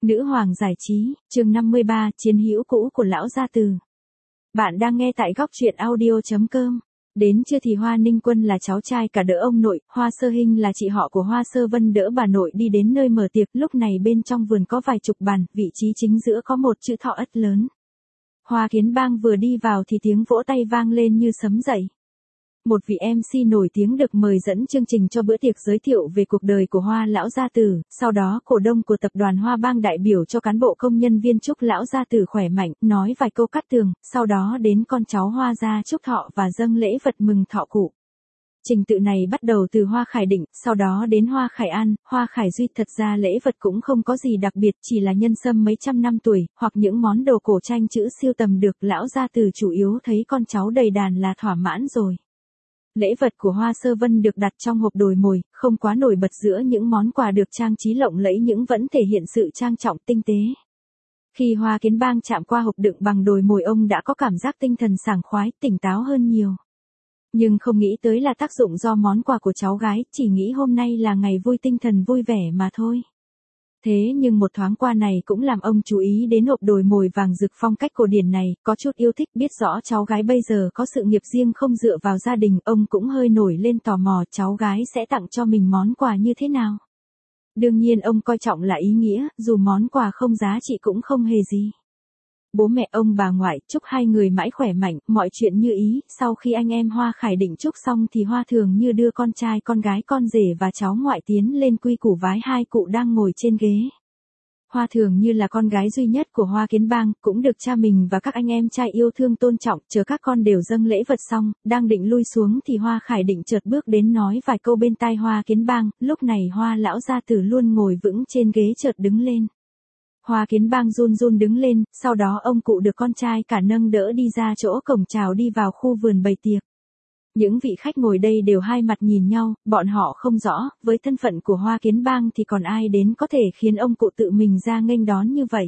Nữ hoàng giải trí, chương 53, chiến hữu cũ của lão gia từ. Bạn đang nghe tại góc truyện audio.com. Đến trưa thì Hoa Ninh Quân là cháu trai cả đỡ ông nội, Hoa Sơ Hinh là chị họ của Hoa Sơ Vân đỡ bà nội đi đến nơi mở tiệc. Lúc này bên trong vườn có vài chục bàn, vị trí chính giữa có một chữ thọ ất lớn. Hoa Kiến Bang vừa đi vào thì tiếng vỗ tay vang lên như sấm dậy. Một vị MC nổi tiếng được mời dẫn chương trình cho bữa tiệc giới thiệu về cuộc đời của Hoa lão gia tử, sau đó cổ đông của tập đoàn Hoa Bang đại biểu cho cán bộ công nhân viên chúc lão gia tử khỏe mạnh, nói vài câu cát tường, sau đó đến con cháu Hoa gia chúc thọ và dâng lễ vật mừng thọ cụ. Trình tự này bắt đầu từ Hoa Khải Định, sau đó đến Hoa Khải An, Hoa Khải Duy. Thật ra lễ vật cũng không có gì đặc biệt, chỉ là nhân sâm mấy trăm năm tuổi, hoặc những món đồ cổ tranh chữ siêu tầm được lão gia tử chủ yếu thấy con cháu đầy đàn là thỏa mãn rồi. Lễ vật của Hoa Sơ Vân được đặt trong hộp đồi mồi, không quá nổi bật giữa những món quà được trang trí lộng lẫy nhưng vẫn thể hiện sự trang trọng tinh tế. Khi Hoa Kiến Bang chạm qua hộp đựng bằng đồi mồi, ông đã có cảm giác tinh thần sảng khoái, tỉnh táo hơn nhiều. Nhưng không nghĩ tới là tác dụng do món quà của cháu gái, chỉ nghĩ hôm nay là ngày vui, tinh thần vui vẻ mà thôi. Thế nhưng một thoáng qua này cũng làm ông chú ý đến hộp đồi mồi vàng rực phong cách cổ điển này, có chút yêu thích. Biết rõ cháu gái bây giờ có sự nghiệp riêng không dựa vào gia đình, ông cũng hơi nổi lên tò mò cháu gái sẽ tặng cho mình món quà như thế nào. Đương nhiên ông coi trọng là ý nghĩa, dù món quà không giá trị cũng không hề gì. Bố mẹ ông bà ngoại chúc hai người mãi khỏe mạnh, mọi chuyện như ý. Sau khi anh em Hoa Khải Định chúc xong thì Hoa Thường Như đưa con trai con gái con rể và cháu ngoại tiến lên quy củ vái hai cụ đang ngồi trên ghế. Hoa Thường Như là con gái duy nhất của Hoa Kiến Bang, cũng được cha mình và các anh em trai yêu thương tôn trọng. Chờ các con đều dâng lễ vật xong, đang định lui xuống thì Hoa Khải Định chợt bước đến nói vài câu bên tai Hoa Kiến Bang. Lúc này Hoa lão gia tử luôn ngồi vững trên ghế chợt đứng lên. Hoa Kiến Bang run run đứng lên, sau đó ông cụ được con trai cả nâng đỡ đi ra chỗ cổng chào đi vào khu vườn bày tiệc. Những vị khách ngồi đây đều hai mặt nhìn nhau, bọn họ không rõ, với thân phận của Hoa Kiến Bang thì còn ai đến có thể khiến ông cụ tự mình ra nghênh đón như vậy.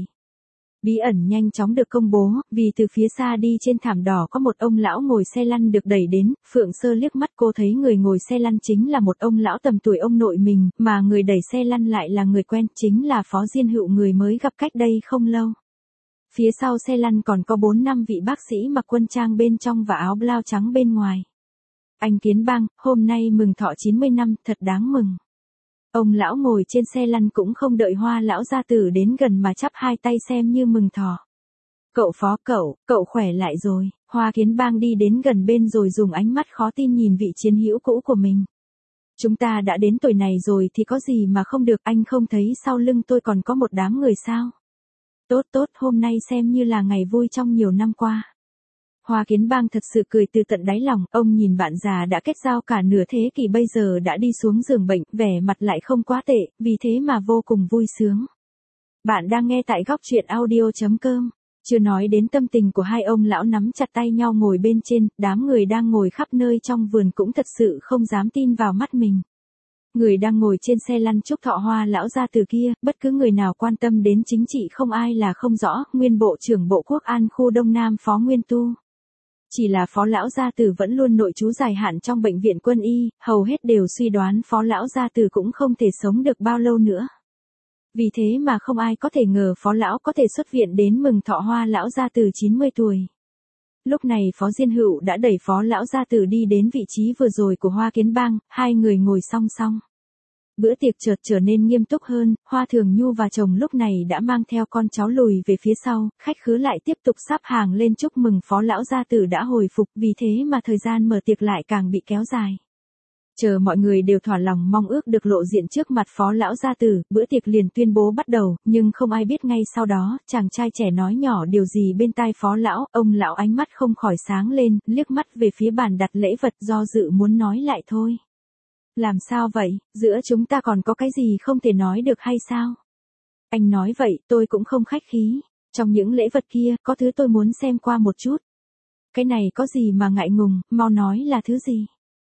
Bí ẩn nhanh chóng được công bố, vì từ phía xa đi trên thảm đỏ có một ông lão ngồi xe lăn được đẩy đến. Phượng Sơ liếc mắt cô thấy người ngồi xe lăn chính là một ông lão tầm tuổi ông nội mình, mà người đẩy xe lăn lại là người quen, chính là Phó Diên Hữu người mới gặp cách đây không lâu. Phía sau xe lăn còn có 4-5 vị bác sĩ mặc quân trang bên trong và áo blau trắng bên ngoài. Anh Kiến Bang, hôm nay mừng thọ 90 năm, thật đáng mừng. Ông lão ngồi trên xe lăn cũng không đợi Hoa lão gia tử đến gần mà chắp hai tay xem như mừng thọ. Cậu Phó, cậu khỏe lại rồi. Hoa Kiến Bang đi đến gần bên rồi dùng ánh mắt khó tin nhìn vị chiến hữu cũ của mình. Chúng ta đã đến tuổi này rồi thì có gì mà không được, anh không thấy sau lưng tôi còn có một đám người sao? Tốt, hôm nay xem như là ngày vui trong nhiều năm qua. Hoa Kiến Bang thật sự cười từ tận đáy lòng, ông nhìn bạn già đã kết giao cả nửa thế kỷ bây giờ đã đi xuống giường bệnh, vẻ mặt lại không quá tệ, vì thế mà vô cùng vui sướng. Bạn đang nghe tại góc truyện audio.com. Chưa nói đến tâm tình của hai ông lão nắm chặt tay nhau ngồi bên trên, đám người đang ngồi khắp nơi trong vườn cũng thật sự không dám tin vào mắt mình. Người đang ngồi trên xe lăn chúc thọ Hoa lão gia từ kia, bất cứ người nào quan tâm đến chính trị không ai là không rõ, nguyên Bộ trưởng Bộ Quốc an khu Đông Nam Phó Nguyên Tu. Chỉ là Phó lão gia tử vẫn luôn nội trú dài hạn trong bệnh viện quân y, hầu hết đều suy đoán Phó lão gia tử cũng không thể sống được bao lâu nữa. Vì thế mà không ai có thể ngờ Phó lão có thể xuất viện đến mừng thọ Hoa lão gia tử 90 tuổi. Lúc này Phó Diên Hữu đã đẩy Phó lão gia tử đi đến vị trí vừa rồi của Hoa Kiến Bang, hai người ngồi song song. Bữa tiệc chợt trở nên nghiêm túc hơn, Hoa Thường Nhu và chồng lúc này đã mang theo con cháu lùi về phía sau, khách khứa lại tiếp tục sắp hàng lên chúc mừng Phó lão gia tử đã hồi phục, vì thế mà thời gian mở tiệc lại càng bị kéo dài. Chờ mọi người đều thỏa lòng mong ước được lộ diện trước mặt Phó lão gia tử, bữa tiệc liền tuyên bố bắt đầu, nhưng không ai biết ngay sau đó, chàng trai trẻ nói nhỏ điều gì bên tai Phó lão, ông lão ánh mắt không khỏi sáng lên, liếc mắt về phía bàn đặt lễ vật do dự muốn nói lại thôi. Làm sao vậy, giữa chúng ta còn có cái gì không thể nói được hay sao? Anh nói vậy, tôi cũng không khách khí. Trong những lễ vật kia, có thứ tôi muốn xem qua một chút. Cái này có gì mà ngại ngùng, mau nói là thứ gì?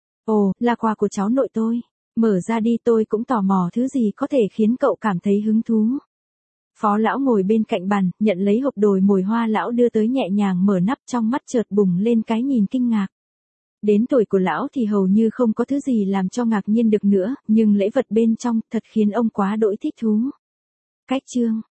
Ồ, là quà của cháu nội tôi. Mở ra đi, tôi cũng tò mò thứ gì có thể khiến cậu cảm thấy hứng thú. Phó lão ngồi bên cạnh bàn, nhận lấy hộp đồi mồi Hoa lão đưa tới nhẹ nhàng mở nắp, trong mắt chợt bùng lên cái nhìn kinh ngạc. Đến tuổi của lão thì hầu như không có thứ gì làm cho ngạc nhiên được nữa, nhưng lễ vật bên trong thật khiến ông quá đỗi thích thú. Cách chương